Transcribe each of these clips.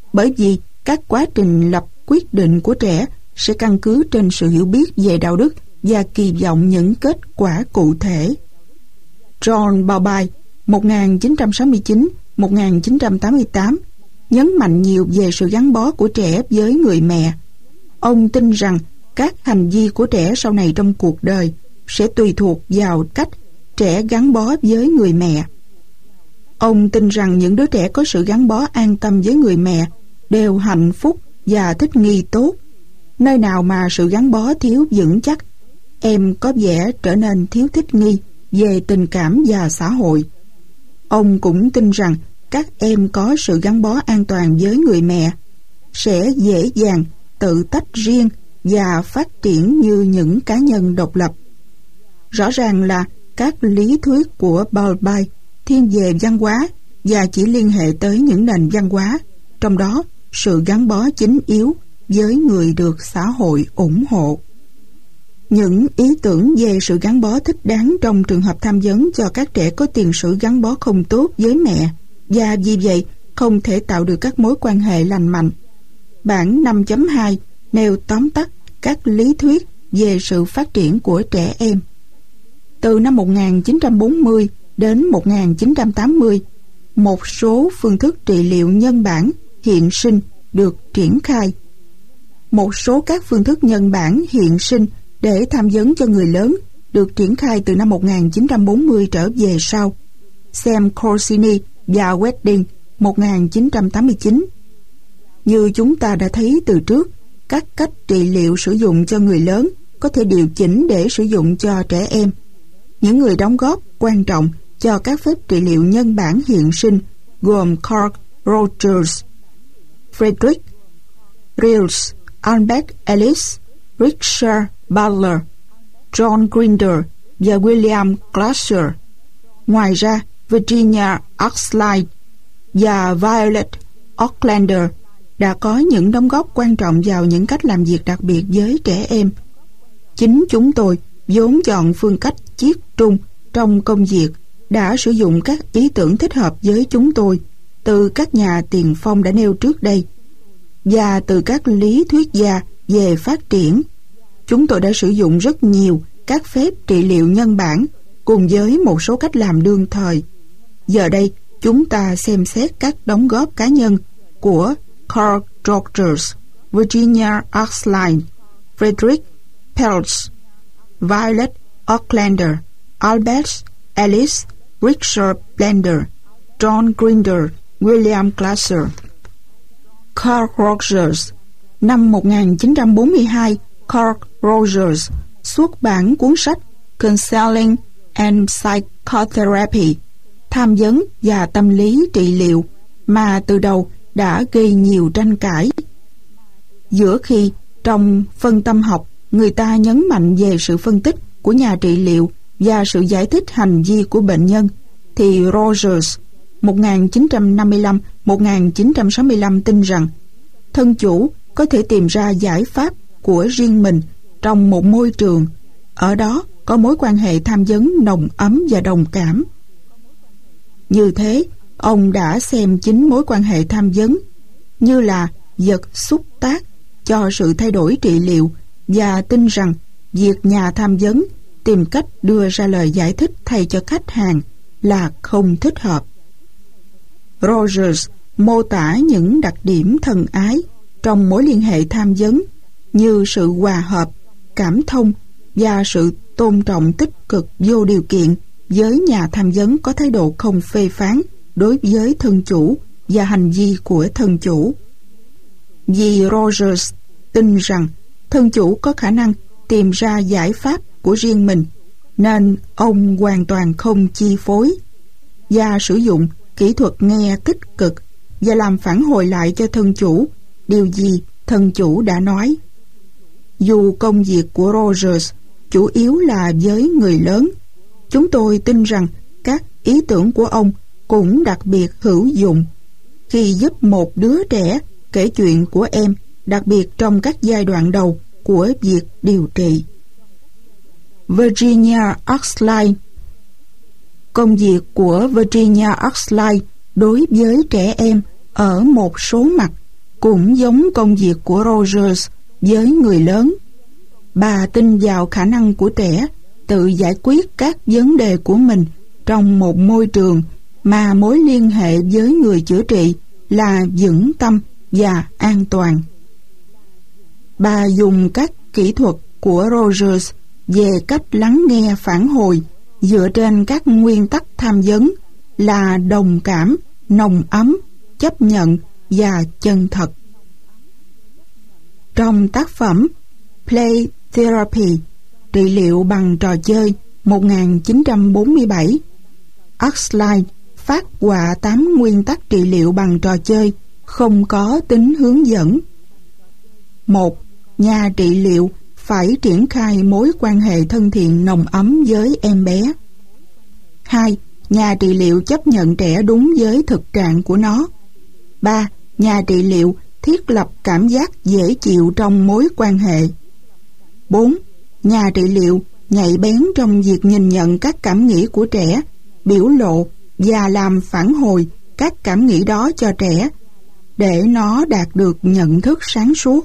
bởi vì các quá trình lập quyết định của trẻ sẽ căn cứ trên sự hiểu biết về đạo đức và kỳ vọng những kết quả cụ thể. John Bowlby 1969-1988 nhấn mạnh nhiều về sự gắn bó của trẻ với người mẹ. Ông tin rằng các hành vi của trẻ sau này trong cuộc đời sẽ tùy thuộc vào cách trẻ gắn bó với người mẹ. Ông tin rằng những đứa trẻ có sự gắn bó an tâm với người mẹ đều hạnh phúc và thích nghi tốt. Nơi nào mà sự gắn bó thiếu vững chắc, em có vẻ trở nên thiếu thích nghi về tình cảm và xã hội. Ông cũng tin rằng các em có sự gắn bó an toàn với người mẹ sẽ dễ dàng tự tách riêng và phát triển như những cá nhân độc lập. Rõ ràng là các lý thuyết của Bowlby thiên về văn hóa và chỉ liên hệ tới những nền văn hóa, trong đó sự gắn bó chính yếu với người được xã hội ủng hộ. Những ý tưởng về sự gắn bó thích đáng trong trường hợp tham vấn cho các trẻ có tiền sử gắn bó không tốt với mẹ và vì vậy không thể tạo được các mối quan hệ lành mạnh. Bản 5.2 nêu tóm tắt các lý thuyết về sự phát triển của trẻ em. Từ năm 1940 đến 1980, một số phương thức trị liệu nhân bản hiện sinh được triển khai. Một số các phương thức nhân bản hiện sinh để tham vấn cho người lớn được triển khai từ năm 1940 trở về sau. Sam Corsini và Wedding 1989. Như chúng ta đã thấy từ trước, các cách trị liệu sử dụng cho người lớn có thể điều chỉnh để sử dụng cho trẻ em. Những người đóng góp quan trọng cho các phép trị liệu nhân bản hiện sinh gồm Carl Rogers, Frederick Reels, Albert Ellis, Richard Butler, John Grinder và William Glasser. Ngoài ra, Virginia Axline và Violet Aucklander đã có những đóng góp quan trọng vào những cách làm việc đặc biệt với trẻ em. Chính chúng tôi vốn chọn phương cách chiết trung trong công việc đã sử dụng các ý tưởng thích hợp với chúng tôi từ các nhà tiền phong đã nêu trước đây và từ các lý thuyết gia về phát triển. Chúng tôi đã sử dụng rất nhiều các phép trị liệu nhân bản cùng với một số cách làm đương thời. Giờ đây, chúng ta xem xét các đóng góp cá nhân của Carl Rogers, Virginia Axline, Frederick Peltz, Violet Aucklander, Albert Ellis, Richard Blender, John Grinder, William Glasser. Carl Rogers. Năm 1942, Carl Rogers xuất bản cuốn sách Counseling and Psychotherapy, tham vấn và tâm lý trị liệu, mà từ đầu đã gây nhiều tranh cãi. Giữa khi trong phân tâm học người ta nhấn mạnh về sự phân tích của nhà trị liệu và sự giải thích hành vi của bệnh nhân, thì Rogers 1955-1965 tin rằng thân chủ có thể tìm ra giải pháp của riêng mình trong một môi trường, ở đó có mối quan hệ tham vấn nồng ấm và đồng cảm. Như thế, ông đã xem chính mối quan hệ tham vấn như là vật xúc tác cho sự thay đổi trị liệu và tin rằng việc nhà tham vấn tìm cách đưa ra lời giải thích thay cho khách hàng là không thích hợp. Rogers mô tả những đặc điểm thân ái trong mối liên hệ tham vấn như sự hòa hợp, cảm thông và sự tôn trọng tích cực vô điều kiện với nhà tham vấn có thái độ không phê phán đối với thân chủ và hành vi của thân chủ. Vì Rogers tin rằng thân chủ có khả năng tìm ra giải pháp của riêng mình, nên ông hoàn toàn không chi phối và sử dụng kỹ thuật nghe tích cực và làm phản hồi lại cho thân chủ điều gì thân chủ đã nói. Dù công việc của Rogers chủ yếu là với người lớn, chúng tôi tin rằng các ý tưởng của ông cũng đặc biệt hữu dụng khi giúp một đứa trẻ kể chuyện của em, đặc biệt trong các giai đoạn đầu của việc điều trị. Virginia Axline. Công việc của Virginia Axline đối với trẻ em ở một số mặt cũng giống công việc của Rogers với người lớn. Bà tin vào khả năng của trẻ tự giải quyết các vấn đề của mình trong một môi trường mà mối liên hệ với người chữa trị là vững tâm và an toàn. Bà dùng các kỹ thuật của Rogers về cách lắng nghe phản hồi dựa trên các nguyên tắc tham vấn là đồng cảm, nồng ấm, chấp nhận và chân thật. Trong tác phẩm Play Therapy, trị liệu bằng trò chơi 1947, Axline phát họa 8 nguyên tắc trị liệu bằng trò chơi không có tính hướng dẫn. 1. Nhà trị liệu phải triển khai mối quan hệ thân thiện nồng ấm với em bé. 2. Nhà trị liệu chấp nhận trẻ đúng với thực trạng của nó. 3. Nhà trị liệu thiết lập cảm giác dễ chịu trong mối quan hệ. 4. Nhà trị liệu nhạy bén trong việc nhìn nhận các cảm nghĩ của trẻ, biểu lộ và làm phản hồi các cảm nghĩ đó cho trẻ để nó đạt được nhận thức sáng suốt.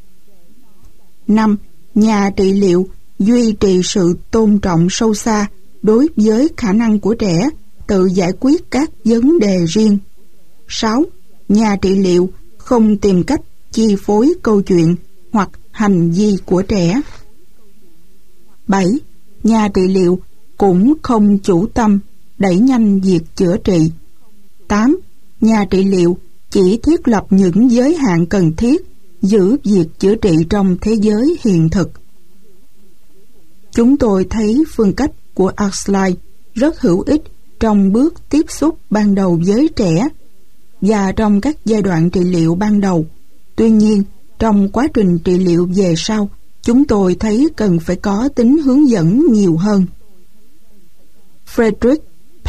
5. Nhà trị liệu duy trì sự tôn trọng sâu xa đối với khả năng của trẻ tự giải quyết các vấn đề riêng. 6. Nhà trị liệu không tìm cách chi phối câu chuyện hoặc hành vi của trẻ. 7. Nhà trị liệu cũng không chủ tâm đẩy nhanh việc chữa trị. 8. Nhà trị liệu chỉ thiết lập những giới hạn cần thiết giữ việc chữa trị trong thế giới hiện thực. Chúng tôi thấy phương cách của Axline rất hữu ích trong bước tiếp xúc ban đầu với trẻ và trong các giai đoạn trị liệu ban đầu. Tuy nhiên, trong quá trình trị liệu về sau, chúng tôi thấy cần phải có tính hướng dẫn nhiều hơn. Fritz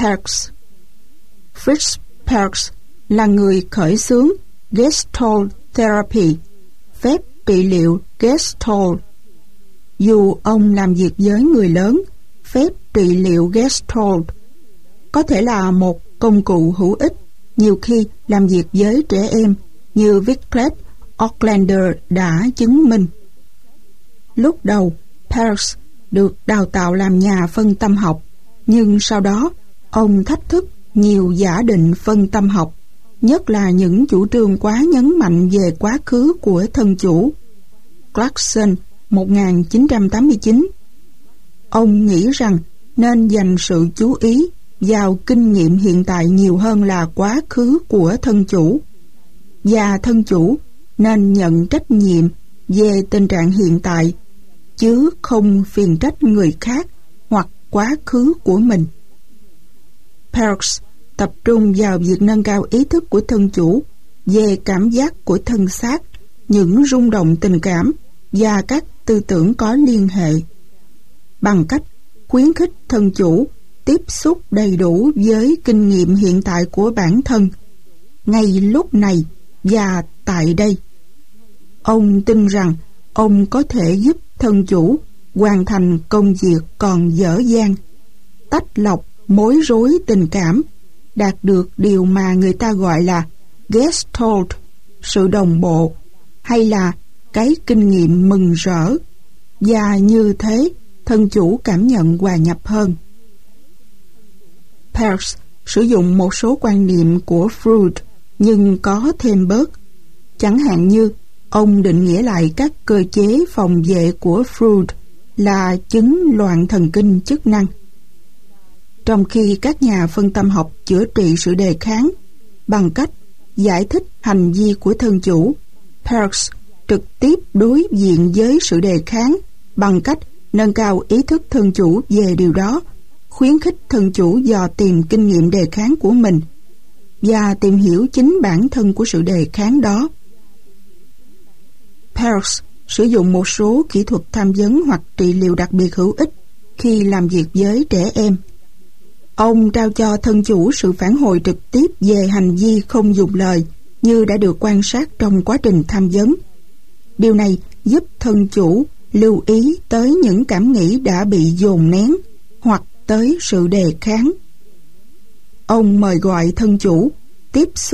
Perls là người khởi xướng Gestalt Therapy, phép trị liệu Gestalt. Dù ông làm việc với người lớn, phép trị liệu Gestalt có thể là một công cụ hữu ích nhiều khi làm việc với trẻ em, như Victor Ocklander đã chứng minh. Lúc đầu, Perls được đào tạo làm nhà phân tâm học, nhưng sau đó ông thách thức nhiều giả định phân tâm học, nhất là những chủ trương quá nhấn mạnh về quá khứ của thân chủ. Clarkson, 1989. Ông nghĩ rằng nên dành sự chú ý vào kinh nghiệm hiện tại nhiều hơn là quá khứ của thân chủ, và thân chủ nên nhận trách nhiệm về tình trạng hiện tại, chứ không phiền trách người khác hoặc quá khứ của mình. Perls tập trung vào việc nâng cao ý thức của thân chủ về cảm giác của thân xác, những rung động tình cảm và các tư tưởng có liên hệ, bằng cách khuyến khích thân chủ tiếp xúc đầy đủ với kinh nghiệm hiện tại của bản thân, ngay lúc này và tại đây. Ông tin rằng ông có thể giúp thân chủ hoàn thành công việc còn dở dang, tách lọc mối rối tình cảm, đạt được điều mà người ta gọi là Gestalt, sự đồng bộ, hay là cái kinh nghiệm mừng rỡ, và như thế thân chủ cảm nhận hòa nhập hơn. Perls sử dụng một số quan niệm của Freud nhưng có thêm bớt. Chẳng hạn như ông định nghĩa lại các cơ chế phòng vệ của Freud là chứng loạn thần kinh chức năng. Trong khi các nhà phân tâm học chữa trị sự đề kháng bằng cách giải thích hành vi của thân chủ, Perls trực tiếp đối diện với sự đề kháng bằng cách nâng cao ý thức thân chủ về điều đó, khuyến khích thân chủ dò tìm kinh nghiệm đề kháng của mình và tìm hiểu chính bản thân của sự đề kháng đó. Perls sử dụng một số kỹ thuật tham vấn hoặc trị liệu đặc biệt hữu ích khi làm việc với trẻ em. Ông trao cho thân chủ sự phản hồi trực tiếp về hành vi không dùng lời như đã được quan sát trong quá trình tham vấn. Điều này giúp thân chủ lưu ý tới những cảm nghĩ đã bị dồn nén hoặc tới sự đề kháng. Ông mời gọi thân chủ tiếp xúc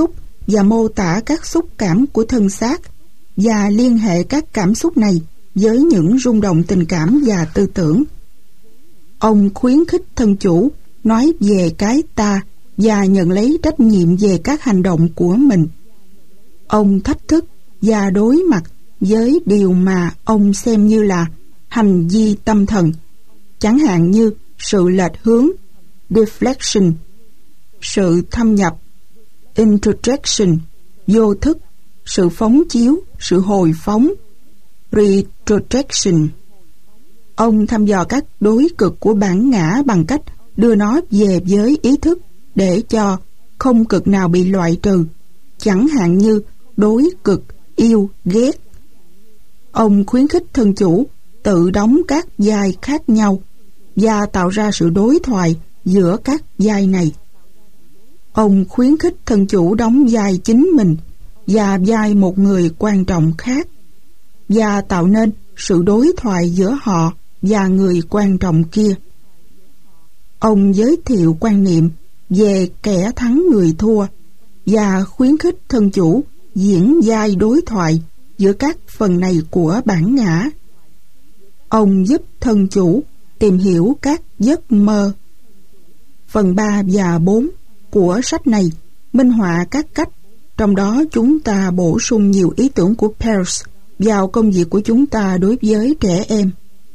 và mô tả các xúc cảm của thân xác và liên hệ các cảm xúc này với những rung động tình cảm và tư tưởng. Ông khuyến khích thân chủ nói về cái ta và nhận lấy trách nhiệm về các hành động của mình. Ông thách thức và đối mặt với điều mà ông xem như là hành vi tâm thần, chẳng hạn như sự lệch hướng, deflection, sự thâm nhập, introjection, vô thức, sự phóng chiếu, sự hồi phóng, retrojection. Ông thăm dò các đối cực của bản ngã bằng cách đưa nó về với ý thức để cho không cực nào bị loại trừ, chẳng hạn như đối cực yêu ghét. Ông khuyến khích thân chủ tự đóng các vai khác nhau và tạo ra sự đối thoại giữa các vai này. Ông khuyến khích thân chủ đóng vai chính mình và vai một người quan trọng khác và tạo nên sự đối thoại giữa họ và người quan trọng kia. Ông giới thiệu quan niệm về kẻ thắng người thua và khuyến khích thân chủ diễn vai đối thoại giữa các phần này của bản ngã. Ông giúp thân chủ tìm hiểu các giấc mơ. Phần 3 và 4 của sách này minh họa các cách, trong đó chúng ta bổ sung nhiều ý tưởng của Peirce vào công việc của chúng ta đối với trẻ em.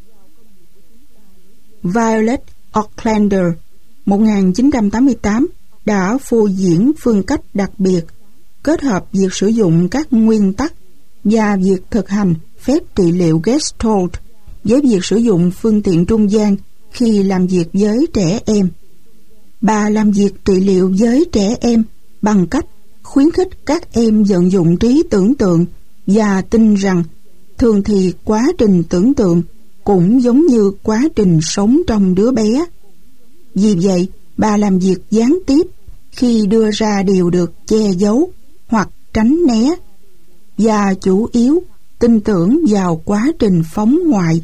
Violet Aucklander 1988 đã phô diễn phương cách đặc biệt kết hợp việc sử dụng các nguyên tắc và việc thực hành phép trị liệu Gestalt với việc sử dụng phương tiện trung gian khi làm việc với trẻ em. Bà làm việc trị liệu với trẻ em bằng cách khuyến khích các em vận dụng trí tưởng tượng và tin rằng thường thì quá trình tưởng tượng cũng giống như quá trình sống trong đứa bé. Vì vậy, bà làm việc gián tiếp khi đưa ra điều được che giấu hoặc tránh né và chủ yếu tin tưởng vào quá trình phóng ngoại.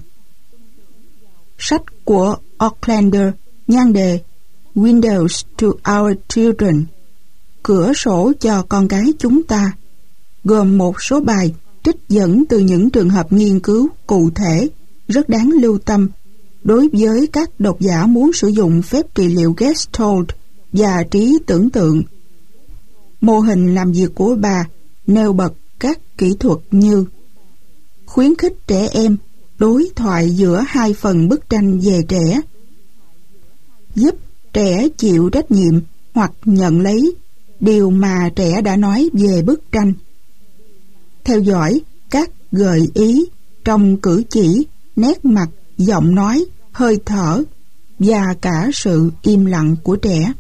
Sách của Aucklander nhan đề Windows to Our Children, cửa sổ cho con cái chúng ta, gồm một số bài trích dẫn từ những trường hợp nghiên cứu cụ thể rất đáng lưu tâm đối với các độc giả muốn sử dụng phép trị liệu Gestalt và trí tưởng tượng. Mô hình làm việc của bà nêu bật các kỹ thuật như khuyến khích trẻ em đối thoại giữa hai phần bức tranh về trẻ, giúp trẻ chịu trách nhiệm hoặc nhận lấy điều mà trẻ đã nói về bức tranh, theo dõi các gợi ý trong cử chỉ, nét mặt, giọng nói, hơi thở và cả sự im lặng của trẻ.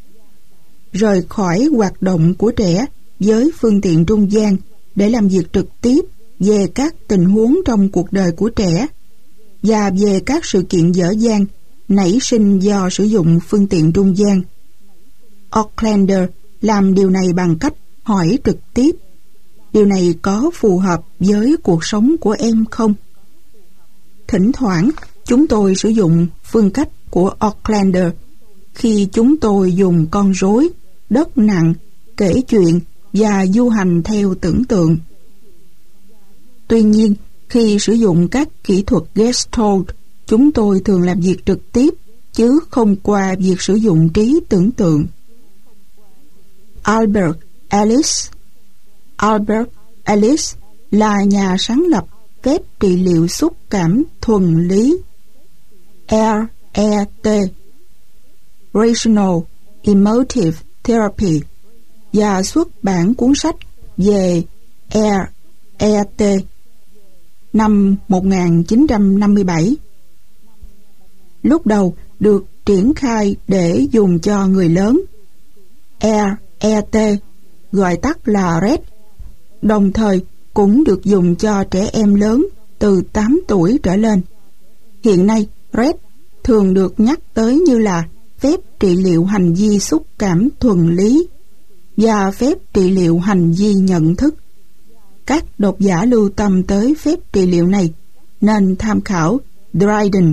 Rời khỏi hoạt động của trẻ với phương tiện trung gian để làm việc trực tiếp về các tình huống trong cuộc đời của trẻ và về các sự kiện dở dang nảy sinh do sử dụng phương tiện trung gian. Aucklander làm điều này bằng cách hỏi trực tiếp: điều này có phù hợp với cuộc sống của em không? Thỉnh thoảng, chúng tôi sử dụng phương cách của Aucklander khi chúng tôi dùng con rối, đất nặng, kể chuyện và du hành theo tưởng tượng. Tuy nhiên, khi sử dụng các kỹ thuật Gestalt, chúng tôi thường làm việc trực tiếp chứ không qua việc sử dụng trí tưởng tượng. Albert Ellis là nhà sáng lập phép trị liệu xúc cảm thuần lý RET, Rational Emotive Therapy, và xuất bản cuốn sách về RET năm 1957. Lúc đầu được triển khai để dùng cho người lớn. RET, gọi tắt là RET, đồng thời cũng được dùng cho trẻ em lớn từ 8 tuổi trở lên. Hiện nay, RET thường được nhắc tới như là phép trị liệu hành vi xúc cảm thuần lý và phép trị liệu hành vi nhận thức. Các độc giả lưu tâm tới phép trị liệu này nên tham khảo Dryden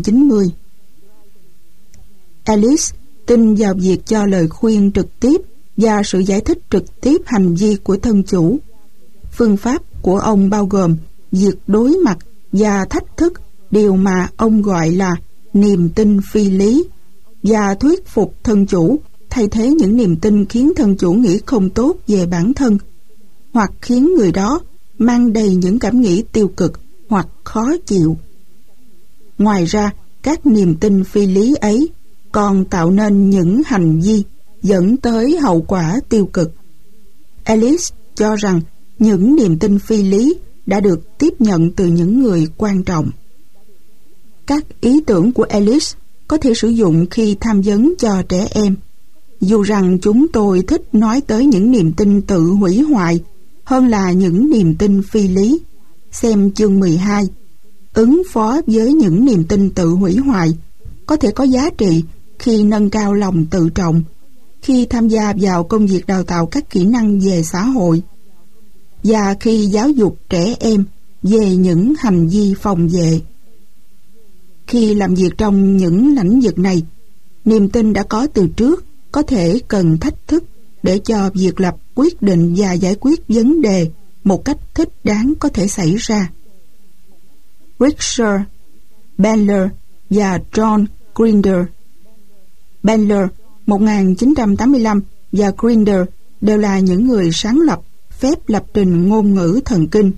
1990. Ellis tin vào việc cho lời khuyên trực tiếp và sự giải thích trực tiếp hành vi của thân chủ. Phương pháp của ông bao gồm việc đối mặt và thách thức điều mà ông gọi là niềm tin phi lý, và thuyết phục thân chủ thay thế những niềm tin khiến thân chủ nghĩ không tốt về bản thân, hoặc khiến người đó mang đầy những cảm nghĩ tiêu cực hoặc khó chịu. Ngoài ra, các niềm tin phi lý ấy còn tạo nên những hành vi dẫn tới hậu quả tiêu cực. Ellis cho rằng những niềm tin phi lý đã được tiếp nhận từ những người quan trọng. Các ý tưởng của Ellis có thể sử dụng khi tham vấn cho trẻ em, dù rằng chúng tôi thích nói tới những niềm tin tự hủy hoại hơn là những niềm tin phi lý. Xem chương 12. Ứng phó với những niềm tin tự hủy hoại có thể có giá trị khi nâng cao lòng tự trọng, khi tham gia vào công việc đào tạo các kỹ năng về xã hội, và khi giáo dục trẻ em về những hành vi phòng vệ. Khi làm việc trong những lĩnh vực này, niềm tin đã có từ trước có thể cần thách thức để cho việc lập quyết định và giải quyết vấn đề một cách thích đáng có thể xảy ra. Richard Bandler và John Grinder. Bandler 1985 và Grinder đều là những người sáng lập phép lập trình ngôn ngữ thần kinh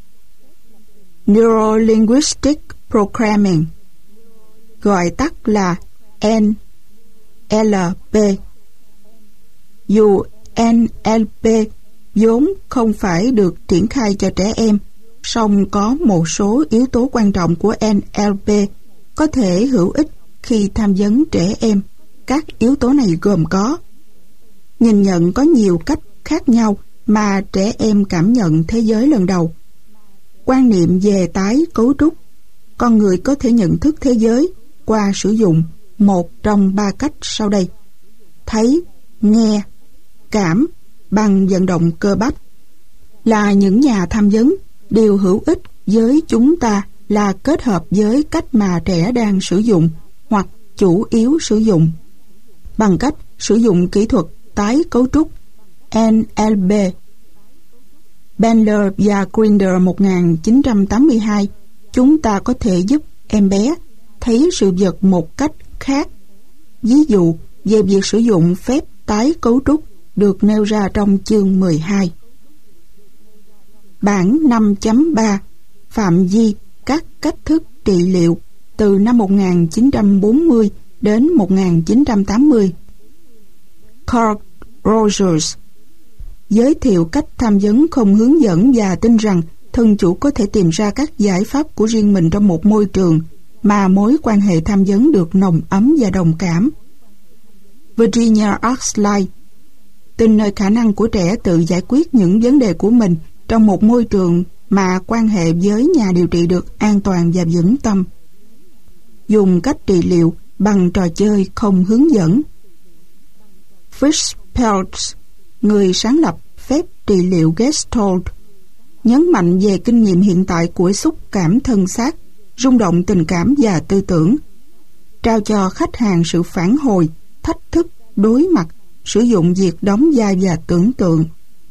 Neuro-Linguistic Programming, gọi tắt là NLP. Dù NLP vốn không phải được triển khai cho trẻ em, song có một số yếu tố quan trọng của NLP có thể hữu ích khi tham vấn trẻ em. Các yếu tố này gồm có: nhìn nhận có nhiều cách khác nhau mà trẻ em cảm nhận thế giới lần đầu, quan niệm về tái cấu trúc. Con người có thể nhận thức thế giới qua sử dụng một trong 3 cách sau đây: thấy, nghe, cảm bằng vận động cơ bắp. Là những nhà tham vấn, điều hữu ích với chúng ta là kết hợp với cách mà trẻ đang sử dụng hoặc chủ yếu sử dụng, bằng cách sử dụng kỹ thuật tái cấu trúc NLP. Bandler và Grinder 1982, chúng ta có thể giúp em bé thấy sự vật một cách khác. Ví dụ về việc sử dụng phép tái cấu trúc được nêu ra trong chương 12. Bản 5.3 phạm vi các cách thức trị liệu từ năm 1940 đến 1980. Carl Rogers giới thiệu cách tham vấn không hướng dẫn và tin rằng thân chủ có thể tìm ra các giải pháp của riêng mình trong một môi trường mà mối quan hệ tham vấn được nồng ấm và đồng cảm. Virginia Axline tin nơi khả năng của trẻ tự giải quyết những vấn đề của mình trong một môi trường mà quan hệ với nhà điều trị được an toàn và vững tâm. Dùng cách trị liệu bằng trò chơi không hướng dẫn. Fritz Perls, người sáng lập phép trị liệu Gestalt, nhấn mạnh về kinh nghiệm hiện tại của xúc cảm thân xác, rung động tình cảm và tư tưởng, trao cho khách hàng sự phản hồi, thách thức, đối mặt, sử dụng việc đóng vai và tưởng tượng.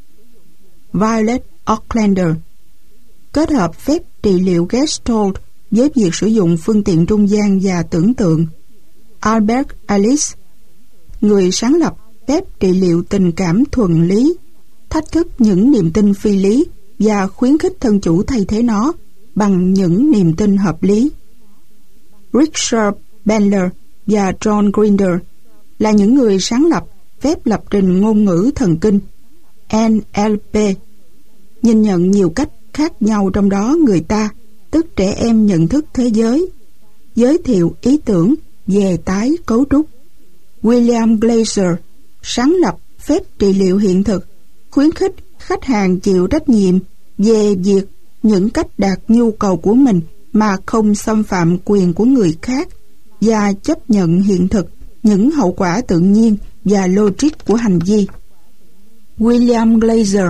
Violet Aucklander kết hợp phép trị liệu Gestalt với việc sử dụng phương tiện trung gian và tưởng tượng. Albert Ellis, người sáng lập phép trị liệu tình cảm thuần lý, thách thức những niềm tin phi lý và khuyến khích thân chủ thay thế nó bằng những niềm tin hợp lý. Richard Bandler và John Grinder là những người sáng lập phép lập trình ngôn ngữ thần kinh NLP, nhìn nhận nhiều cách khác nhau, trong đó người ta, tức trẻ em, nhận thức thế giới, giới thiệu ý tưởng về tái cấu trúc. William Glaser sáng lập phép trị liệu hiện thực, khuyến khích khách hàng chịu trách nhiệm về việc những cách đạt nhu cầu của mình mà không xâm phạm quyền của người khác, và chấp nhận hiện thực những hậu quả tự nhiên và logic của hành vi. William Glaser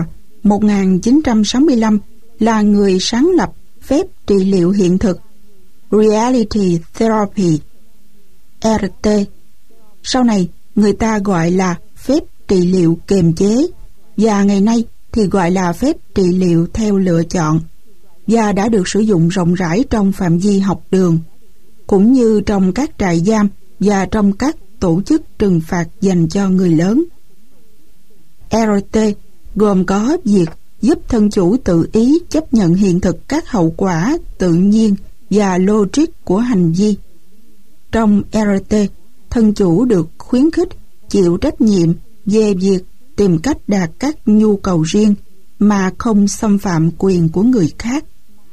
1965 là người sáng lập phép trị liệu hiện thực Reality Therapy, RT. Sau này người ta gọi là phép trị liệu kiềm chế, và ngày nay thì gọi là phép trị liệu theo lựa chọn, và đã được sử dụng rộng rãi trong phạm vi học đường, cũng như trong các trại giam và trong các tổ chức trừng phạt dành cho người lớn. RT gồm có việc giúp thân chủ tự ý chấp nhận hiện thực các hậu quả tự nhiên và logic của hành vi. Trong RT, thân chủ được khuyến khích chịu trách nhiệm về việc tìm cách đạt các nhu cầu riêng mà không xâm phạm quyền của người khác.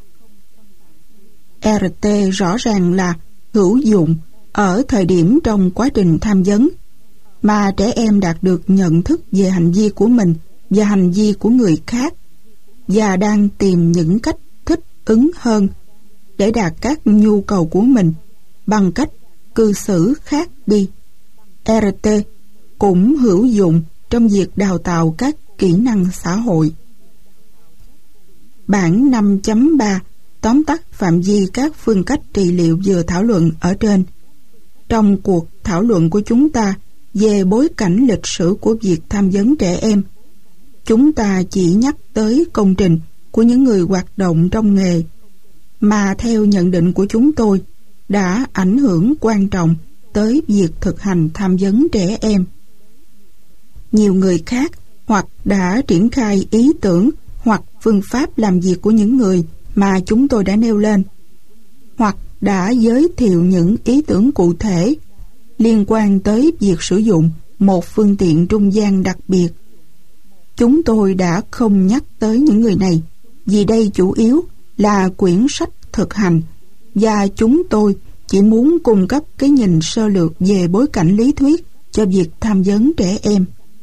RT rõ ràng là hữu dụng ở thời điểm trong quá trình tham vấn mà trẻ em đạt được nhận thức về hành vi của mình và hành vi của người khác, và đang tìm những cách thích ứng hơn để đạt các nhu cầu của mình bằng cách cư xử khác đi. RT cũng hữu dụng trong việc đào tạo các kỹ năng xã hội. Bản 5.3 tóm tắt phạm vi các phương cách trị liệu vừa thảo luận ở trên. Trong cuộc thảo luận của chúng ta về bối cảnh lịch sử của việc tham vấn trẻ em, chúng ta chỉ nhắc tới công trình của những người hoạt động trong nghề mà theo nhận định của chúng tôi đã ảnh hưởng quan trọng tới việc thực hành tham vấn trẻ em. Nhiều người khác hoặc đã triển khai ý tưởng hoặc phương pháp làm việc của những người mà chúng tôi đã nêu lên, hoặc đã giới thiệu những ý tưởng cụ thể liên quan tới việc sử dụng một phương tiện trung gian đặc biệt. Chúng tôi đã không nhắc tới những người này vì đây chủ yếu là quyển sách thực hành, và chúng tôi chỉ muốn cung cấp cái nhìn sơ lược về bối cảnh lý thuyết cho việc tham vấn trẻ em.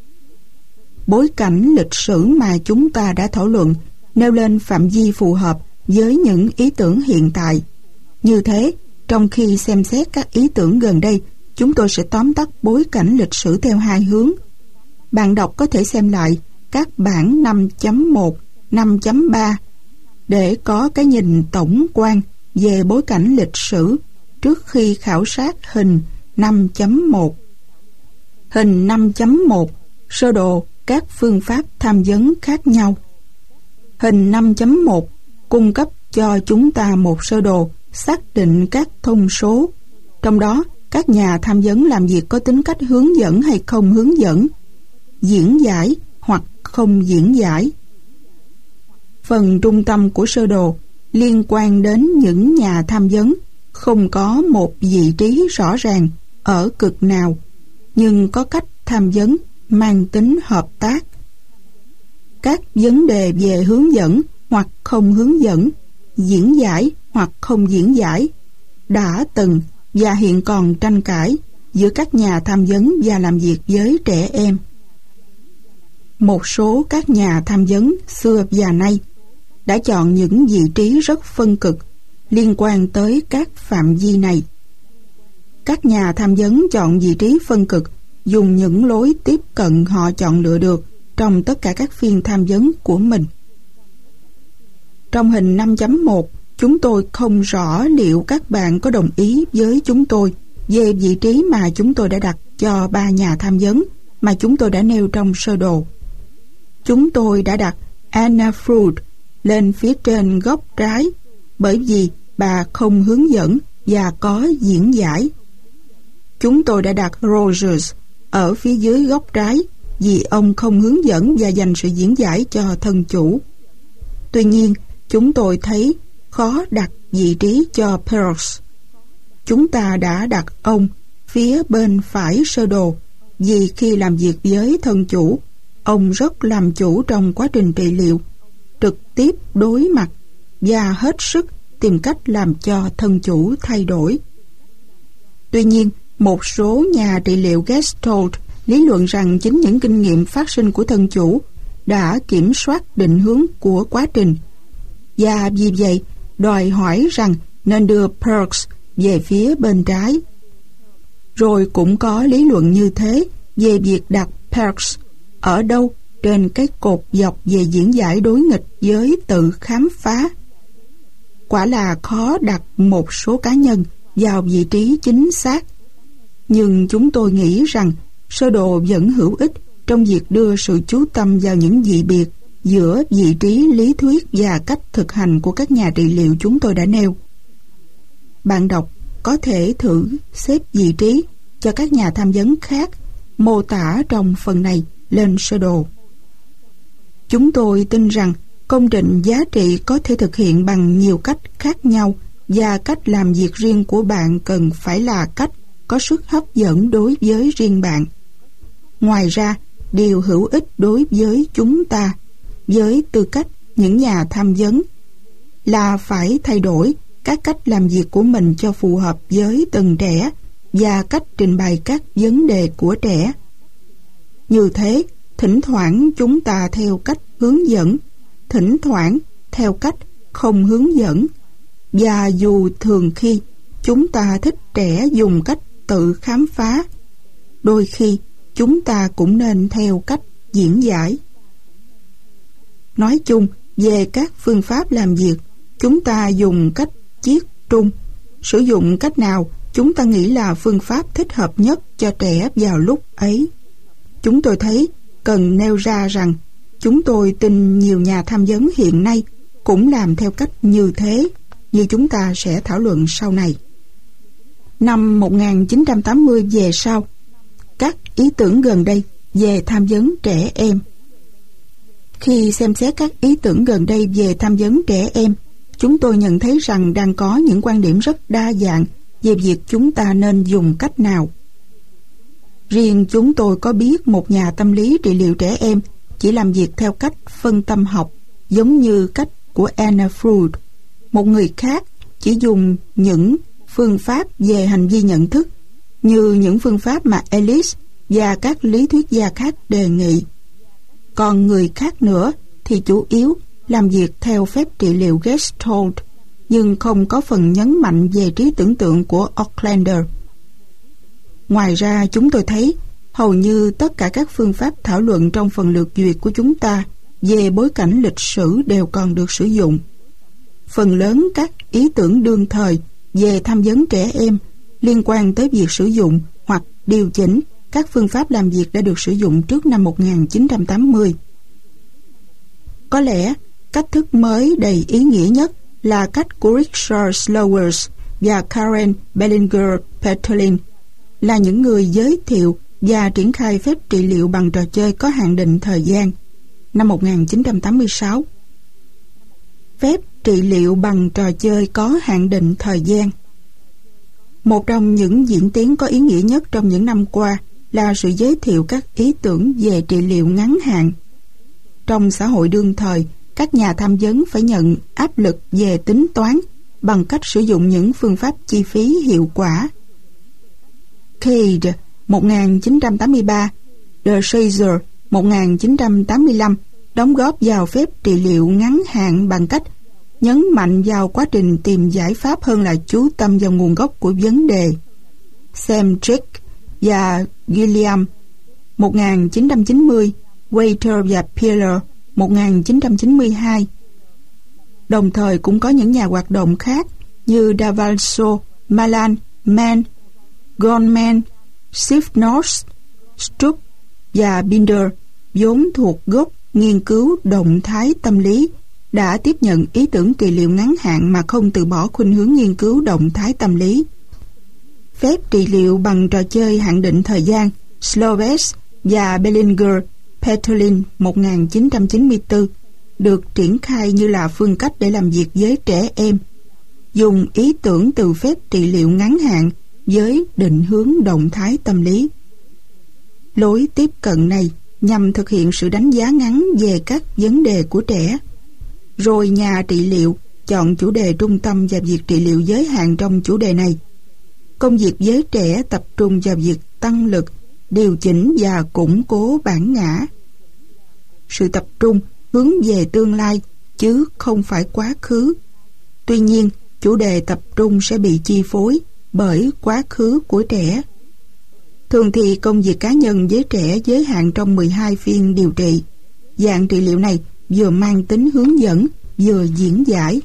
Bối cảnh lịch sử mà chúng ta đã thảo luận nêu lên phạm vi phù hợp với những ý tưởng hiện tại. Như thế, trong khi xem xét các ý tưởng gần đây, chúng tôi sẽ tóm tắt bối cảnh lịch sử theo hai hướng. Bạn đọc có thể xem lại các bản 5.1, 5.3 để có cái nhìn tổng quan về bối cảnh lịch sử trước khi khảo sát hình 5.1. Hình 5.1 sơ đồ các phương pháp tham vấn khác nhau. Hình 5.1 cung cấp cho chúng ta một sơ đồ xác định các thông số, trong đó các nhà tham vấn làm việc có tính cách hướng dẫn hay không hướng dẫn, diễn giải hoặc không diễn giải. Phần trung tâm của sơ đồ liên quan đến những nhà tham vấn không có một vị trí rõ ràng ở cực nào, nhưng có cách tham vấn mang tính hợp tác. Các vấn đề về hướng dẫn hoặc không hướng dẫn, diễn giải hoặc không diễn giải đã từng và hiện còn tranh cãi giữa các nhà tham vấn và làm việc với trẻ em. Một số các nhà tham vấn xưa và nay đã chọn những vị trí rất phân cực liên quan tới các phạm vi này. Các nhà tham vấn chọn vị trí phân cực dùng những lối tiếp cận họ chọn lựa được trong tất cả các phiên tham vấn của mình. Trong hình 5.1, chúng tôi không rõ liệu các bạn có đồng ý với chúng tôi về vị trí mà chúng tôi đã đặt cho 3 nhà tham vấn mà chúng tôi đã nêu trong sơ đồ. Chúng tôi đã đặt Anna Freud lên phía trên góc trái bởi vì bà không hướng dẫn và có diễn giải. Chúng tôi đã đặt Rogers ở phía dưới góc trái vì ông không hướng dẫn và dành sự diễn giải cho thân chủ. Tuy nhiên, chúng tôi thấy khó đặt vị trí cho Peirce. Chúng ta đã đặt ông phía bên phải sơ đồ vì khi làm việc với thân chủ, ông rất làm chủ trong quá trình trị liệu, trực tiếp đối mặt và hết sức tìm cách làm cho thân chủ thay đổi. Tuy nhiên, một số nhà trị liệu Gestalt lý luận rằng chính những kinh nghiệm phát sinh của thân chủ đã kiểm soát định hướng của quá trình, và vì vậy đòi hỏi rằng nên đưa Peirce về phía bên trái. Rồi cũng có lý luận như thế về việc đặt Peirce ở đâu trên cái cột dọc về diễn giải đối nghịch với tự khám phá. Quả là khó đặt một số cá nhân vào vị trí chính xác, nhưng chúng tôi nghĩ rằng sơ đồ vẫn hữu ích trong việc đưa sự chú tâm vào những dị biệt giữa vị trí lý thuyết và cách thực hành của các nhà trị liệu chúng tôi đã nêu. Bạn đọc có thể thử xếp vị trí cho các nhà tham vấn khác mô tả trong phần này lên sơ đồ. Chúng tôi tin rằng công trình giá trị có thể thực hiện bằng nhiều cách khác nhau và cách làm việc riêng của bạn cần phải là cách có sức hấp dẫn đối với riêng bạn. Ngoài ra, điều hữu ích đối với chúng ta, với tư cách những nhà tham vấn, là phải thay đổi các cách làm việc của mình cho phù hợp với từng trẻ và cách trình bày các vấn đề của trẻ. Như thế, thỉnh thoảng chúng ta theo cách hướng dẫn, thỉnh thoảng theo cách không hướng dẫn, và dù thường khi chúng ta thích trẻ dùng cách tự khám phá, đôi khi chúng ta cũng nên theo cách diễn giải. Nói chung về các phương pháp làm việc, chúng ta dùng cách chiết trung. Sử dụng cách nào chúng ta nghĩ là phương pháp thích hợp nhất cho trẻ vào lúc ấy. Chúng tôi thấy cần nêu ra rằng chúng tôi tin nhiều nhà tham vấn hiện nay cũng làm theo cách như thế, như chúng ta sẽ thảo luận sau này. Năm 1980 về sau, các ý tưởng gần đây về tham vấn trẻ em. Khi xem xét các ý tưởng gần đây về tham vấn trẻ em, chúng tôi nhận thấy rằng đang có những quan điểm rất đa dạng về việc chúng ta nên dùng cách nào. Riêng chúng tôi có biết một nhà tâm lý trị liệu trẻ em chỉ làm việc theo cách phân tâm học, giống như cách của Anna Freud. Một người khác chỉ dùng những phương pháp về hành vi nhận thức, như những phương pháp mà Ellis và các lý thuyết gia khác đề nghị. Còn người khác nữa thì chủ yếu làm việc theo phép trị liệu Gestalt, nhưng không có phần nhấn mạnh về trí tưởng tượng của Aucklander. Ngoài ra, chúng tôi thấy hầu như tất cả các phương pháp thảo luận trong phần lược duyệt của chúng ta về bối cảnh lịch sử đều còn được sử dụng. Phần lớn các ý tưởng đương thời về tham vấn trẻ em liên quan tới việc sử dụng hoặc điều chỉnh các phương pháp làm việc đã được sử dụng trước năm 1980. Có lẽ cách thức mới đầy ý nghĩa nhất là cách của Richard Slowers và Karen Bellinger-Peterlin, là những người giới thiệu và triển khai phép trị liệu bằng trò chơi có hạn định thời gian năm 1986. Phép trị liệu bằng trò chơi có hạn định thời gian. Một trong những diễn tiến có ý nghĩa nhất trong những năm qua là sự giới thiệu các ý tưởng về trị liệu ngắn hạn. Trong xã hội đương thời, các nhà tham vấn phải nhận áp lực về tính toán bằng cách sử dụng những phương pháp chi phí hiệu quả. Cade 1983, De Shazer 1985 đóng góp vào phép trị liệu ngắn hạn bằng cách nhấn mạnh vào quá trình tìm giải pháp hơn là chú tâm vào nguồn gốc của vấn đề. Sam Drake và Gilliam 1990, Waiter và Peeler 1992. Đồng thời cũng có những nhà hoạt động khác như Davalso, Malan, Mann, Goldman, Sifnos, Strupp và Binder, vốn thuộc gốc nghiên cứu động thái tâm lý, đã tiếp nhận ý tưởng trị liệu ngắn hạn mà không từ bỏ khuynh hướng nghiên cứu động thái tâm lý. Phép trị liệu bằng trò chơi hạn định thời gian Slowes và Bellinger-Peterlin 1994 được triển khai như là phương cách để làm việc với trẻ em, dùng ý tưởng từ phép trị liệu ngắn hạn với định hướng động thái tâm lý. Lối tiếp cận này nhằm thực hiện sự đánh giá ngắn về các vấn đề của trẻ. Rồi nhà trị liệu chọn chủ đề trung tâm và việc trị liệu giới hạn trong chủ đề này. Công việc với trẻ tập trung vào việc tăng lực, điều chỉnh và củng cố bản ngã. Sự tập trung hướng về tương lai chứ không phải quá khứ. Tuy nhiên, chủ đề tập trung sẽ bị chi phối bởi quá khứ của trẻ. Thường thì công việc cá nhân với trẻ giới hạn trong 12 phiên điều trị. Dạng trị liệu này vừa mang tính hướng dẫn, vừa diễn giải.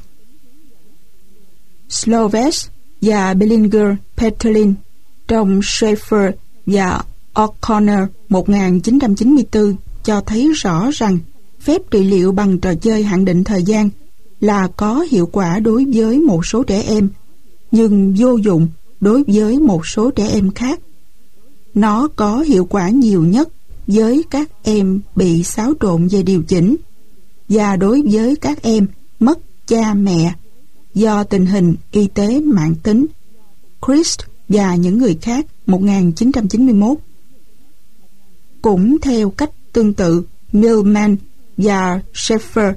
Slowes và Bellinger-Peterlin trong Schaeffer và O'Connor 1994 cho thấy rõ rằng phép trị liệu bằng trò chơi hạn định thời gian là có hiệu quả đối với một số trẻ em, nhưng vô dụng đối với một số trẻ em khác. Nó có hiệu quả nhiều nhất với các em bị xáo trộn về điều chỉnh và đối với các em mất cha mẹ do tình hình y tế mãn tính. Christ và những người khác 1991. Cũng theo cách tương tự, Millman và Schaeffer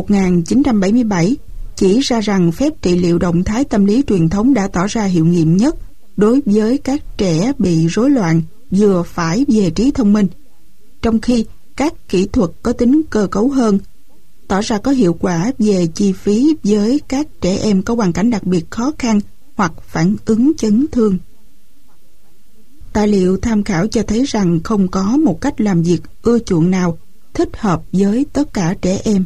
1977 chỉ ra rằng phép trị liệu động thái tâm lý truyền thống đã tỏ ra hiệu nghiệm nhất đối với các trẻ bị rối loạn vừa phải về trí thông minh, trong khi các kỹ thuật có tính cơ cấu hơn tỏ ra có hiệu quả về chi phí với các trẻ em có hoàn cảnh đặc biệt khó khăn hoặc phản ứng chấn thương. Tài liệu tham khảo cho thấy rằng không có một cách làm việc ưa chuộng nào thích hợp với tất cả trẻ em.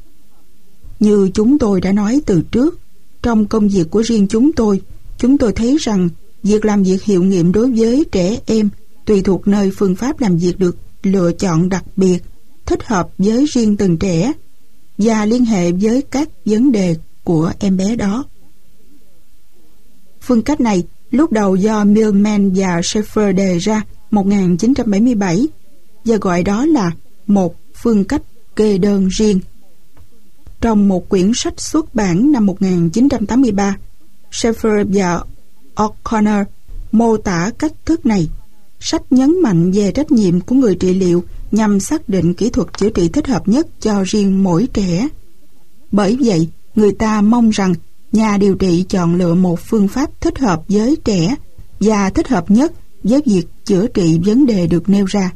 Như chúng tôi đã nói từ trước, trong công việc của riêng chúng tôi thấy rằng việc làm việc hiệu nghiệm đối với trẻ em tùy thuộc nơi phương pháp làm việc được lựa chọn đặc biệt, thích hợp với riêng từng trẻ và liên hệ với các vấn đề của em bé đó. Phương cách này lúc đầu do Millman và Schaeffer đề ra 1977 và gọi đó là một phương cách kê đơn riêng. Trong một quyển sách xuất bản năm 1983, Schaeffer và O'Connor mô tả cách thức này. Sách nhấn mạnh về trách nhiệm của người trị liệu nhằm xác định kỹ thuật chữa trị thích hợp nhất cho riêng mỗi trẻ. Bởi vậy, người ta mong rằng nhà điều trị chọn lựa một phương pháp thích hợp với trẻ và thích hợp nhất với việc chữa trị vấn đề được nêu ra.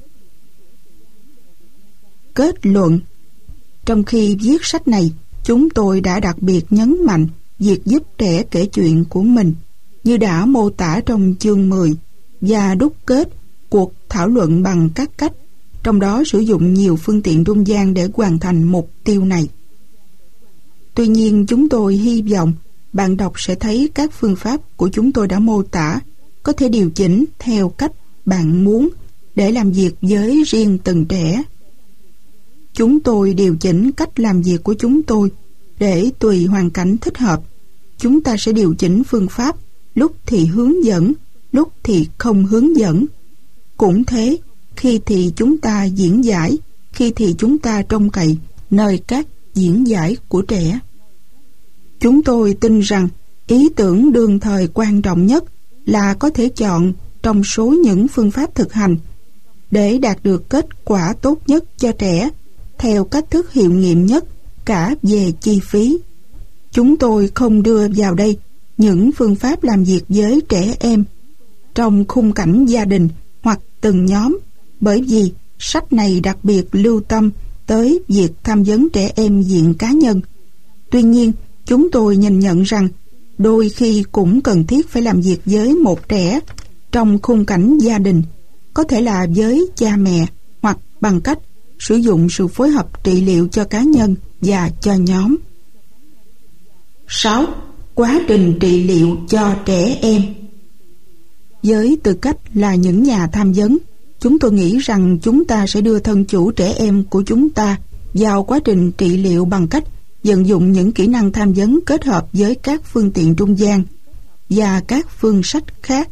Kết luận: trong khi viết sách này, chúng tôi đã đặc biệt nhấn mạnh việc giúp trẻ kể chuyện của mình, như đã mô tả trong chương 10, và đúc kết cuộc thảo luận bằng các cách, trong đó sử dụng nhiều phương tiện trung gian để hoàn thành mục tiêu này. Tuy nhiên, chúng tôi hy vọng bạn đọc sẽ thấy các phương pháp của chúng tôi đã mô tả có thể điều chỉnh theo cách bạn muốn để làm việc với riêng từng trẻ. Chúng tôi điều chỉnh cách làm việc của chúng tôi để tùy hoàn cảnh thích hợp. Chúng ta sẽ điều chỉnh phương pháp, lúc thì hướng dẫn, lúc thì không hướng dẫn. Cũng thế, khi thì chúng ta diễn giải, khi thì chúng ta trông cậy nơi các diễn giải của trẻ. Chúng tôi tin rằng ý tưởng đương thời quan trọng nhất là có thể chọn trong số những phương pháp thực hành để đạt được kết quả tốt nhất cho trẻ theo cách thức hiệu nghiệm nhất cả về chi phí. Chúng tôi không đưa vào đây những phương pháp làm việc với trẻ em trong khung cảnh gia đình hoặc từng nhóm, bởi vì sách này đặc biệt lưu tâm tới việc tham vấn trẻ em diện cá nhân. Tuy nhiên, chúng tôi nhìn nhận rằng đôi khi cũng cần thiết phải làm việc với một trẻ trong khung cảnh gia đình, có thể là với cha mẹ hoặc bằng cách sử dụng sự phối hợp trị liệu cho cá nhân và cho nhóm. 6. Quá trình trị liệu cho trẻ em. Với tư cách là những nhà tham vấn, chúng tôi nghĩ rằng chúng ta sẽ đưa thân chủ trẻ em của chúng ta vào quá trình trị liệu bằng cách vận dụng những kỹ năng tham vấn kết hợp với các phương tiện trung gian và các phương sách khác.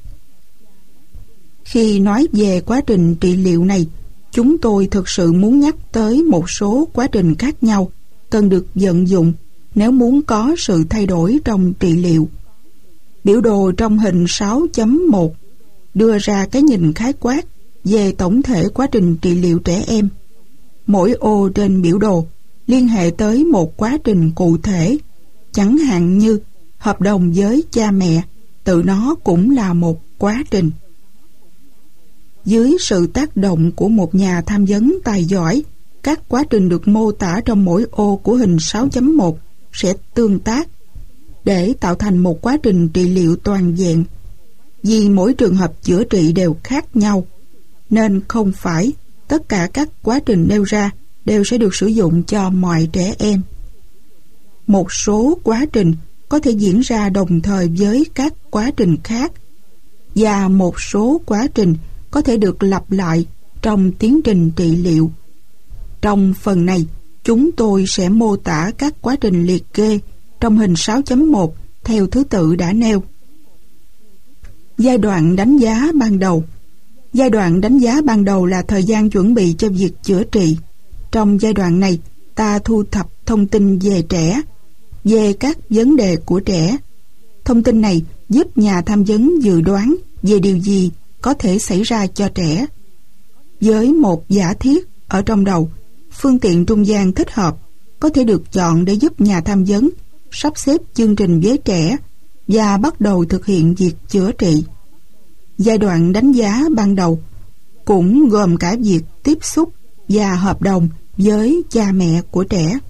Khi nói về quá trình trị liệu này, chúng tôi thực sự muốn nhắc tới một số quá trình khác nhau cần được vận dụng nếu muốn có sự thay đổi trong trị liệu. Biểu đồ trong hình 6.1 đưa ra cái nhìn khái quát về tổng thể quá trình trị liệu trẻ em. Mỗi ô trên biểu đồ liên hệ tới một quá trình cụ thể, chẳng hạn như hợp đồng với cha mẹ, tự nó cũng là một quá trình. Dưới sự tác động của một nhà tham vấn tài giỏi, các quá trình được mô tả trong mỗi ô của hình 6.1 sẽ tương tác để tạo thành một quá trình trị liệu toàn diện. Vì mỗi trường hợp chữa trị đều khác nhau, nên không phải tất cả các quá trình nêu ra đều sẽ được sử dụng cho mọi trẻ em. Một số quá trình có thể diễn ra đồng thời với các quá trình khác, và một số quá trình có thể được lặp lại trong tiến trình trị liệu. Trong phần này, chúng tôi sẽ mô tả các quá trình liệt kê trong hình 6.1 theo thứ tự đã nêu. Giai đoạn đánh giá ban đầu. Giai đoạn đánh giá ban đầu là thời gian chuẩn bị cho việc chữa trị. Trong giai đoạn này, ta thu thập thông tin về trẻ, về các vấn đề của trẻ. Thông tin này giúp nhà tham vấn dự đoán về điều gì có thể xảy ra cho trẻ. Với một giả thiết ở trong đầu, phương tiện trung gian thích hợp có thể được chọn để giúp nhà tham vấn sắp xếp chương trình với trẻ và bắt đầu thực hiện việc chữa trị. Giai đoạn đánh giá ban đầu cũng gồm cả việc tiếp xúc và hợp đồng với cha mẹ của trẻ.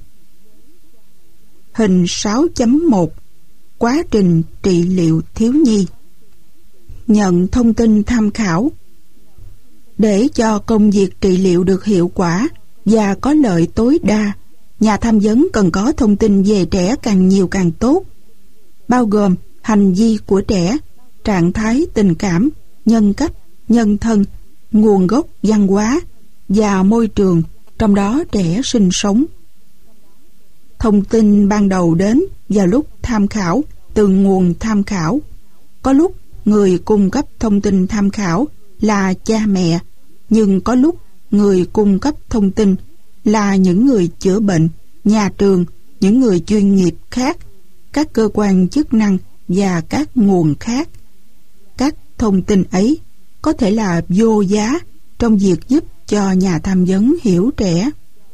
Hình 6.1 Quá trình trị liệu thiếu nhi. Nhận thông tin tham khảo. Để cho công việc trị liệu được hiệu quả và có lợi tối đa, nhà tham vấn cần có thông tin về trẻ càng nhiều càng tốt, bao gồm hành vi của trẻ, trạng thái tình cảm, nhân cách, nhân thân, nguồn gốc văn hóa và môi trường trong đó trẻ sinh sống. Thông tin ban đầu đến vào lúc tham khảo từ nguồn tham khảo. Có lúc người cung cấp thông tin tham khảo là cha mẹ, nhưng có lúc người cung cấp thông tin là những người chữa bệnh, nhà trường, những người chuyên nghiệp khác, các cơ quan chức năng và các nguồn khác. Các thông tin ấy có thể là vô giá trong việc giúp cho nhà tham vấn hiểu trẻ.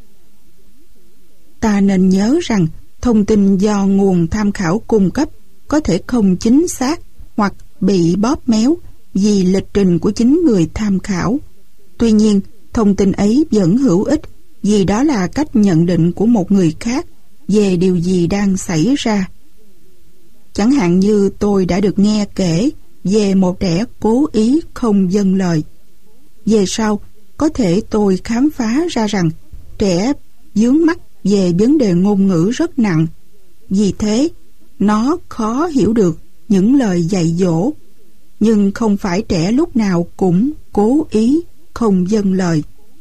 Ta nên nhớ rằng thông tin do nguồn tham khảo cung cấp có thể không chính xác hoặc bị bóp méo vì lịch trình của chính người tham khảo. Tuy nhiên, thông tin ấy vẫn hữu ích vì đó là cách nhận định của một người khác về điều gì đang xảy ra. Chẳng hạn như tôi đã được nghe kể về một trẻ cố ý không vâng lời. Về sau, có thể tôi khám phá ra rằng trẻ vướng mắc về vấn đề ngôn ngữ rất nặng. Vì thế, nó khó hiểu được những lời dạy dỗ. Nhưng không phải trẻ lúc nào cũng cố ý không vâng lời.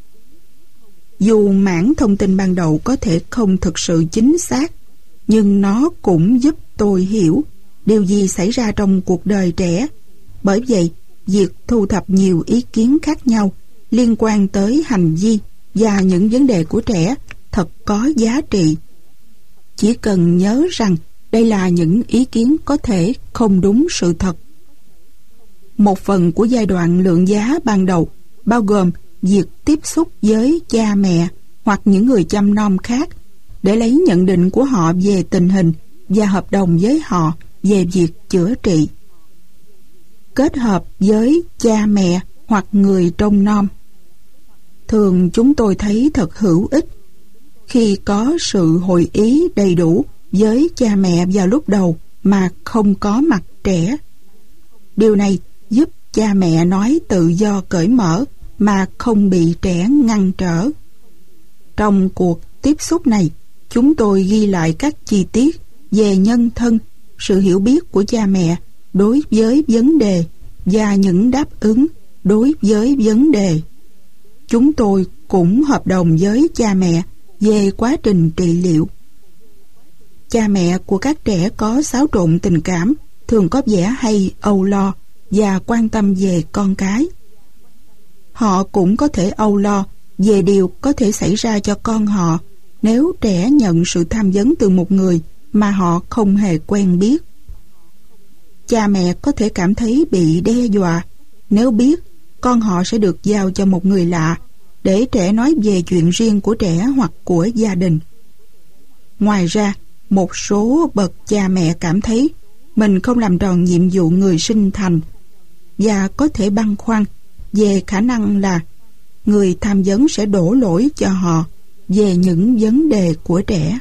Dù mảng thông tin ban đầu có thể không thực sự chính xác, nhưng nó cũng giúp tôi hiểu điều gì xảy ra trong cuộc đời trẻ. Bởi vậy, việc thu thập nhiều ý kiến khác nhau liên quan tới hành vi và những vấn đề của trẻ thật có giá trị. Chỉ cần nhớ rằng đây là những ý kiến có thể không đúng sự thật. Một phần của giai đoạn lượng giá ban đầu bao gồm việc tiếp xúc với cha mẹ hoặc những người chăm nom khác để lấy nhận định của họ về tình hình và hợp đồng với họ về việc chữa trị. Kết hợp với cha mẹ hoặc người trông nom. Thường chúng tôi thấy thật hữu ích khi có sự hội ý đầy đủ với cha mẹ vào lúc đầu mà không có mặt trẻ. Điều này giúp cha mẹ nói tự do cởi mở mà không bị trẻ ngăn trở. Trong cuộc tiếp xúc này, chúng tôi ghi lại các chi tiết về nhân thân, sự hiểu biết của cha mẹ đối với vấn đề và những đáp ứng đối với vấn đề. Chúng tôi cũng hợp đồng với cha mẹ về quá trình trị liệu. Cha mẹ của các trẻ có xáo trộn tình cảm thường có vẻ hay âu lo và quan tâm về con cái. Họ cũng có thể âu lo về điều có thể xảy ra cho con họ nếu trẻ nhận sự tham vấn từ một người mà họ không hề quen biết. Cha mẹ có thể cảm thấy bị đe dọa nếu biết con họ sẽ được giao cho một người lạ để trẻ nói về chuyện riêng của trẻ hoặc của gia đình. Ngoài ra, một số bậc cha mẹ cảm thấy mình không làm tròn nhiệm vụ người sinh thành và có thể băn khoăn về khả năng là người tham vấn sẽ đổ lỗi cho họ về những vấn đề của trẻ.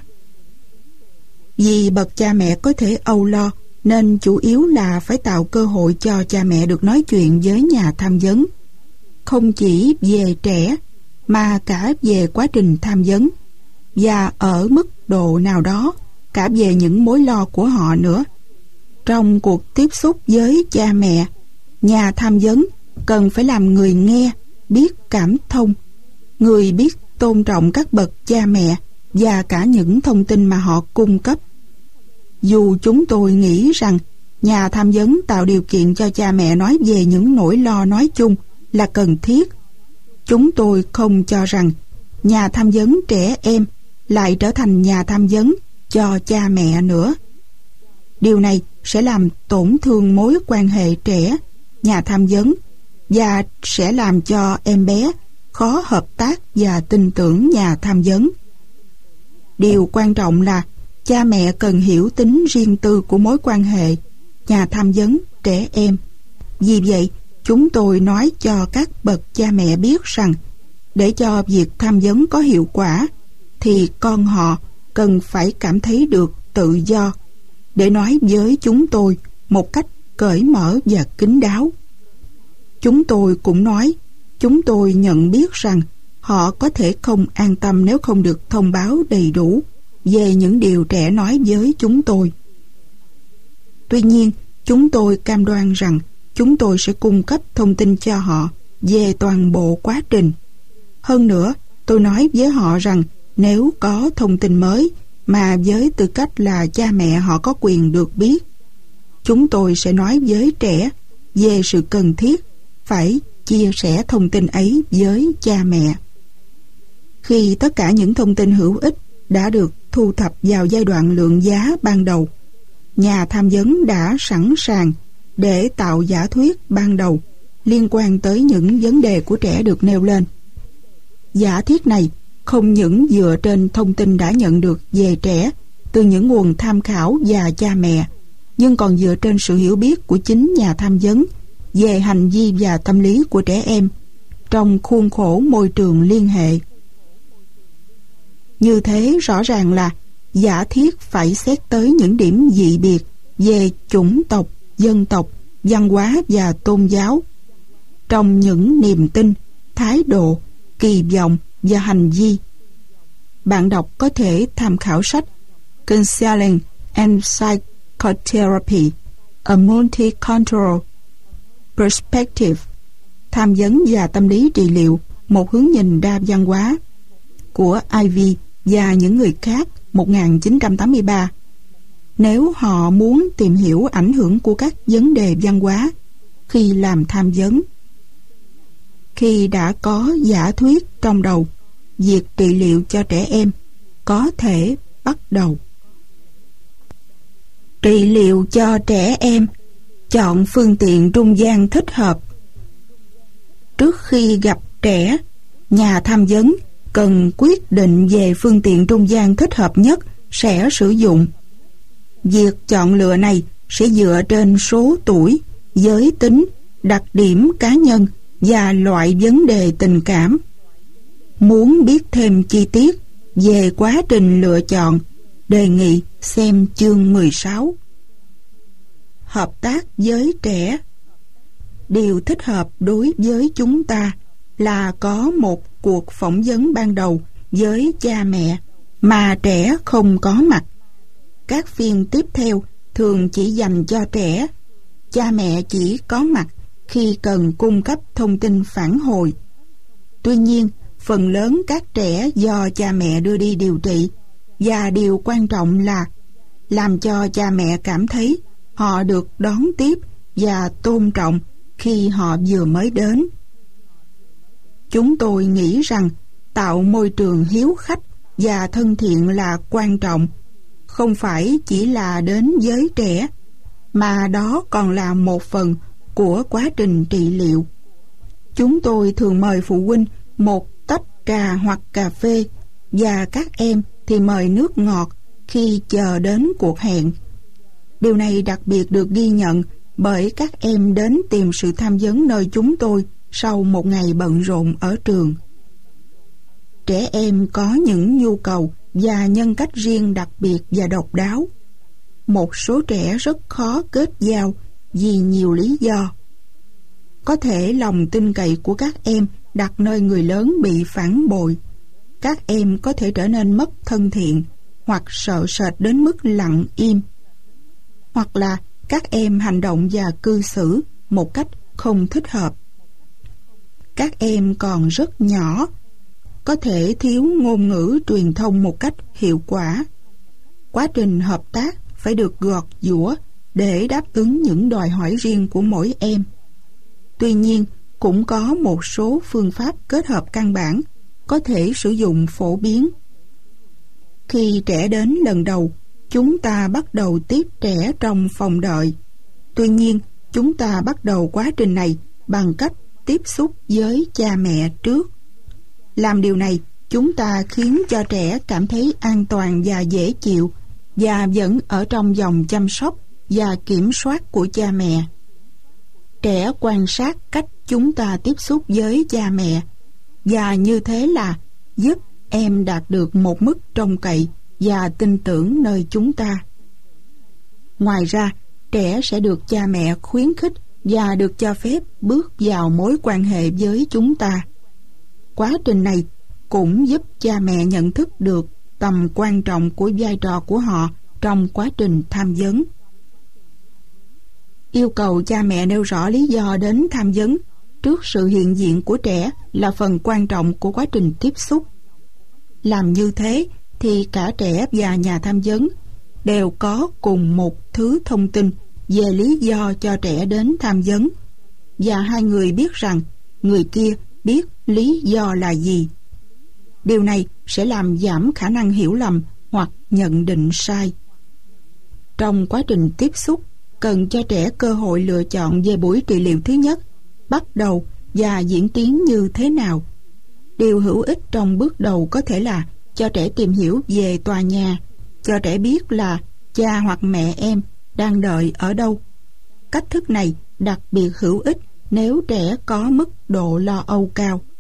Vì bậc cha mẹ có thể âu lo nên chủ yếu là phải tạo cơ hội cho cha mẹ được nói chuyện với nhà tham vấn, không chỉ về trẻ mà cả về quá trình tham vấn và ở mức độ nào đó cả về những mối lo của họ nữa. Trong cuộc tiếp xúc với cha mẹ, nhà tham vấn cần phải làm người nghe biết cảm thông, người biết tôn trọng các bậc cha mẹ và cả những thông tin mà họ cung cấp. Dù chúng tôi nghĩ rằng nhà tham vấn tạo điều kiện cho cha mẹ nói về những nỗi lo nói chung là cần thiết, chúng tôi không cho rằng nhà tham vấn trẻ em lại trở thành nhà tham vấn cho cha mẹ nữa. Điều này sẽ làm tổn thương mối quan hệ trẻ nhà tham vấn và sẽ làm cho em bé khó hợp tác và tin tưởng nhà tham vấn. Điều quan trọng là cha mẹ cần hiểu tính riêng tư của mối quan hệ nhà tham vấn trẻ em. Vì vậy, chúng tôi nói cho các bậc cha mẹ biết rằng để cho việc tham vấn có hiệu quả thì con họ cần phải cảm thấy được tự do để nói với chúng tôi một cách cởi mở và kín đáo. Chúng tôi cũng nói chúng tôi nhận biết rằng họ có thể không an tâm nếu không được thông báo đầy đủ về những điều trẻ nói với chúng tôi. Tuy nhiên, chúng tôi cam đoan rằng chúng tôi sẽ cung cấp thông tin cho họ về toàn bộ quá trình. Hơn nữa, tôi nói với họ rằng nếu có thông tin mới mà với tư cách là cha mẹ họ có quyền được biết, chúng tôi sẽ nói với trẻ về sự cần thiết phải chia sẻ thông tin ấy với cha mẹ. Khi tất cả những thông tin hữu ích đã được thu thập vào giai đoạn lượng giá ban đầu, nhà tham vấn đã sẵn sàng để tạo giả thuyết ban đầu liên quan tới những vấn đề của trẻ được nêu lên. Giả thuyết này không những dựa trên thông tin đã nhận được về trẻ từ những nguồn tham khảo và cha mẹ, nhưng còn dựa trên sự hiểu biết của chính nhà tham vấn về hành vi và tâm lý của trẻ em trong khuôn khổ môi trường liên hệ. Như thế rõ ràng là giả thiết phải xét tới những điểm dị biệt về chủng tộc, dân tộc, văn hóa và tôn giáo trong những niềm tin, thái độ, kỳ vọng và hành vi. Bạn đọc có thể tham khảo sách Counseling and Psychotherapy, A Multicultural Perspective, tham vấn và tâm lý trị liệu, một hướng nhìn đa văn hóa, của Ivy và những người khác, 1983. Nếu họ muốn tìm hiểu ảnh hưởng của các vấn đề văn hóa khi làm tham vấn. Khi đã có giả thuyết trong đầu, việc trị liệu cho trẻ em có thể bắt đầu. Trị liệu cho trẻ em, chọn phương tiện trung gian thích hợp. Trước khi gặp trẻ, nhà tham vấn cần quyết định về phương tiện trung gian thích hợp nhất sẽ sử dụng. Việc chọn lựa này sẽ dựa trên số tuổi, giới tính, đặc điểm cá nhân và loại vấn đề tình cảm. Muốn biết thêm chi tiết về quá trình lựa chọn, đề nghị xem chương 16. Hợp tác với trẻ. Điều thích hợp đối với chúng ta là có một cuộc phỏng vấn ban đầu với cha mẹ mà trẻ không có mặt. Các phiên tiếp theo thường chỉ dành cho trẻ. Cha mẹ chỉ có mặt khi cần cung cấp thông tin phản hồi. Tuy nhiên, phần lớn các trẻ do cha mẹ đưa đi điều trị, và điều quan trọng là làm cho cha mẹ cảm thấy họ được đón tiếp và tôn trọng khi họ vừa mới đến. Chúng tôi nghĩ rằng tạo môi trường hiếu khách và thân thiện là quan trọng, không phải chỉ là đến với trẻ, mà đó còn là một phần của quá trình trị liệu. Chúng tôi thường mời phụ huynh một tách trà hoặc cà phê, và các em thì mời nước ngọt khi chờ đến cuộc hẹn. Điều này đặc biệt được ghi nhận bởi các em đến tìm sự tham vấn nơi chúng tôi sau một ngày bận rộn ở trường. Trẻ em có những nhu cầu và nhân cách riêng đặc biệt và độc đáo. Một số trẻ rất khó kết giao vì nhiều lý do. Có thể lòng tin cậy của các em đặt nơi người lớn bị phản bội. Các em có thể trở nên mất thân thiện hoặc sợ sệt đến mức lặng im. Hoặc là các em hành động và cư xử một cách không thích hợp. các em còn rất nhỏ, có thể thiếu ngôn ngữ truyền thông một cách hiệu quả. Quá trình hợp tác phải được gọt giũa để đáp ứng những đòi hỏi riêng của mỗi em. Tuy nhiên, cũng có một số phương pháp kết hợp căn bản có thể sử dụng phổ biến. Khi trẻ đến lần đầu, chúng ta bắt đầu tiếp trẻ trong phòng đợi. Tuy nhiên, chúng ta bắt đầu quá trình này bằng cách tiếp xúc với cha mẹ trước. Làm điều này, chúng ta khiến cho trẻ cảm thấy an toàn và dễ chịu, và vẫn ở trong vòng chăm sóc và kiểm soát của cha mẹ. Trẻ quan sát cách chúng ta tiếp xúc với cha mẹ, và như thế là giúp em đạt được một mức trông cậy và tin tưởng nơi chúng ta. Ngoài ra, trẻ sẽ được cha mẹ khuyến khích và được cho phép bước vào mối quan hệ với chúng ta. Quá trình này cũng giúp cha mẹ nhận thức được tầm quan trọng của vai trò của họ trong quá trình tham vấn. Yêu cầu cha mẹ nêu rõ lý do đến tham vấn trước sự hiện diện của trẻ là phần quan trọng của quá trình tiếp xúc. Làm như thế thì cả trẻ và nhà tham vấn đều có cùng một thứ thông tin về lý do cho trẻ đến tham vấn, và hai người biết rằng người kia biết lý do là gì. Điều này sẽ làm giảm khả năng hiểu lầm hoặc nhận định sai. Trong quá trình tiếp xúc, cần cho trẻ cơ hội lựa chọn về buổi trị liệu thứ nhất, bắt đầu và diễn tiến như thế nào. Điều hữu ích trong bước đầu có thể là cho trẻ tìm hiểu về tòa nhà, cho trẻ biết là cha hoặc mẹ em đang đợi ở đâu. Cách thức này đặc biệt hữu ích nếu trẻ có mức độ lo âu cao.